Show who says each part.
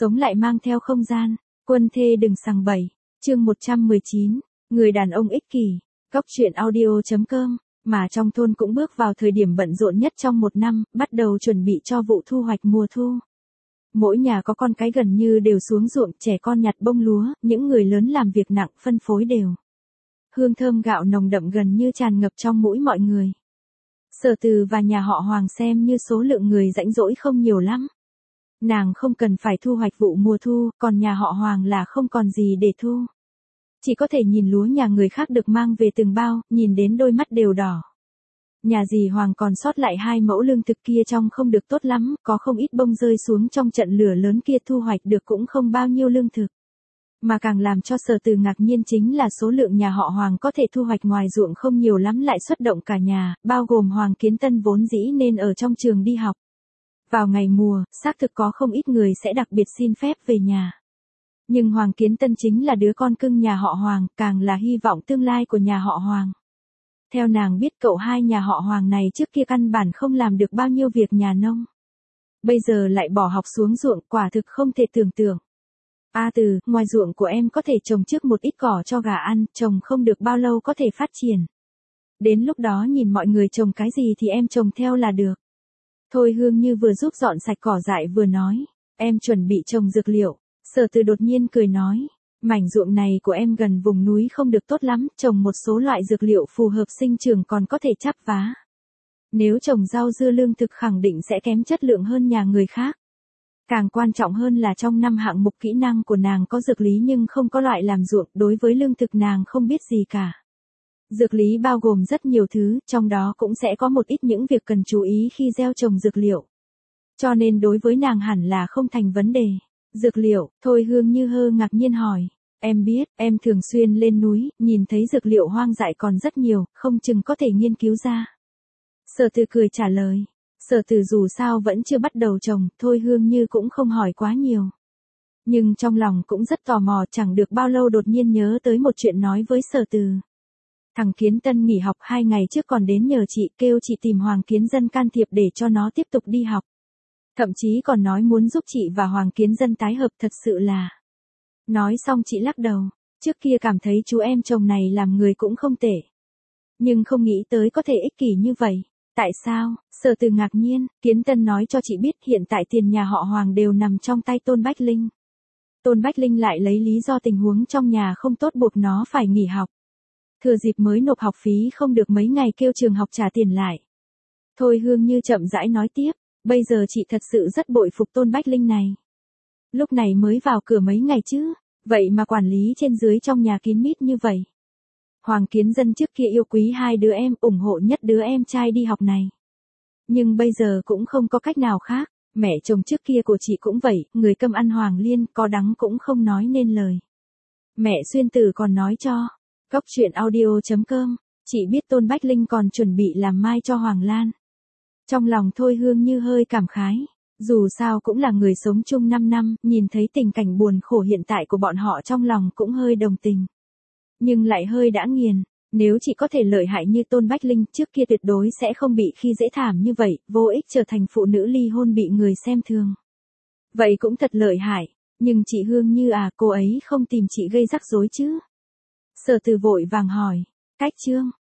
Speaker 1: Sống lại mang theo không gian, quân thê đừng sằng bậy. Chương 119, người đàn ông ích kỷ. Góc truyện audio.com. Mà trong thôn cũng bước vào thời điểm bận rộn nhất trong một năm, bắt đầu chuẩn bị cho vụ thu hoạch mùa thu. Mỗi nhà có con cái gần như đều xuống ruộng, trẻ con nhặt bông lúa, những người lớn làm việc nặng phân phối đều. Hương thơm gạo nồng đậm gần như tràn ngập trong mũi mọi người. Sở Từ và nhà họ Hoàng xem như số lượng người rãnh rỗi không nhiều lắm. Nàng không cần phải thu hoạch vụ mùa thu, còn nhà họ Hoàng là không còn gì để thu. Chỉ có thể nhìn lúa nhà người khác được mang về từng bao, nhìn đến đôi mắt đều đỏ. Nhà dì Hoàng còn sót lại 2 mẫu lương thực kia trong không được tốt lắm, có không ít bông rơi xuống trong trận lửa lớn kia, thu hoạch được cũng không bao nhiêu lương thực. Mà càng làm cho Sở Từ ngạc nhiên chính là số lượng nhà họ Hoàng có thể thu hoạch ngoài ruộng không nhiều lắm lại xuất động cả nhà, bao gồm Hoàng Kiến Tân vốn dĩ nên ở trong trường đi học. Vào ngày mùa, xác thực có không ít người sẽ đặc biệt xin phép về nhà. Nhưng Hoàng Kiến Tân chính là đứa con cưng nhà họ Hoàng, càng là hy vọng tương lai của nhà họ Hoàng. Theo nàng biết cậu hai nhà họ Hoàng này trước kia căn bản không làm được bao nhiêu việc nhà nông. Bây giờ lại bỏ học xuống ruộng, quả thực không thể tưởng tượng. A Từ, ngoài ruộng của em có thể trồng trước một ít cỏ cho gà ăn, trồng không được bao lâu có thể phát triển. Đến lúc đó nhìn mọi người trồng cái gì thì em trồng theo là được. Thôi Hương Như vừa giúp dọn sạch cỏ dại vừa nói, em chuẩn bị trồng dược liệu. Sở Từ đột nhiên cười nói, mảnh ruộng này của em gần vùng núi không được tốt lắm, trồng một số loại dược liệu phù hợp sinh trưởng còn có thể chắp vá. Nếu trồng rau dưa lương thực khẳng định sẽ kém chất lượng hơn nhà người khác. Càng quan trọng hơn là trong 5 hạng mục kỹ năng của nàng có dược lý nhưng không có loại làm ruộng, đối với lương thực nàng không biết gì cả. Dược lý bao gồm rất nhiều thứ, trong đó cũng sẽ có một ít những việc cần chú ý khi gieo trồng dược liệu. Cho nên đối với nàng hẳn là không thành vấn đề. Dược liệu, Thôi Hương Như hơ ngạc nhiên hỏi. Em biết, em thường xuyên lên núi, nhìn thấy dược liệu hoang dại còn rất nhiều, không chừng có thể nghiên cứu ra. Sở Từ cười trả lời. Sở Từ dù sao vẫn chưa bắt đầu trồng, Thôi Hương Như cũng không hỏi quá nhiều. Nhưng trong lòng cũng rất tò mò, chẳng được bao lâu đột nhiên nhớ tới một chuyện nói với Sở Từ. Thằng Kiến Tân nghỉ học 2 ngày trước còn đến nhờ chị, kêu chị tìm Hoàng Kiến Dân can thiệp để cho nó tiếp tục đi học. Thậm chí còn nói muốn giúp chị và Hoàng Kiến Dân tái hợp, thật sự là. Nói xong chị lắc đầu, trước kia cảm thấy chú em chồng này làm người cũng không tệ. Nhưng không nghĩ tới có thể ích kỷ như vậy. Tại sao? Sở Từ ngạc nhiên, Kiến Tân nói cho chị biết hiện tại tiền nhà họ Hoàng đều nằm trong tay Tôn Bách Linh. Tôn Bách Linh lại lấy lý do tình huống trong nhà không tốt buộc nó phải nghỉ học. Thừa dịp mới nộp học phí không được mấy ngày kêu trường học trả tiền lại. Thôi Hương Như chậm rãi nói tiếp, bây giờ chị thật sự rất bội phục Tôn Bách Linh này. Lúc này mới vào cửa mấy ngày chứ, vậy mà quản lý trên dưới trong nhà kín mít như vậy. Hoàng Kiến Dân trước kia yêu quý 2 đứa em, ủng hộ nhất đứa em trai đi học này. Nhưng bây giờ cũng không có cách nào khác, mẹ chồng trước kia của chị cũng vậy, người cơm ăn Hoàng Liên, có đắng cũng không nói nên lời. Mẹ Xuyên Tử còn nói cho, góc truyện audio.com, chị biết Tôn Bách Linh còn chuẩn bị làm mai cho Hoàng Lan. Trong lòng Thôi Hương Như hơi cảm khái, dù sao cũng là người sống chung 5 năm, nhìn thấy tình cảnh buồn khổ hiện tại của bọn họ trong lòng cũng hơi đồng tình. Nhưng lại hơi đã nghiền, nếu chị có thể lợi hại như Tôn Bách Linh trước kia tuyệt đối sẽ không bị khi dễ thảm như vậy, vô ích trở thành phụ nữ ly hôn bị người xem thường. Vậy cũng thật lợi hại, nhưng chị Hương Như à, cô ấy không tìm chị gây rắc rối chứ? Sở Từ vội vàng hỏi, cách chương.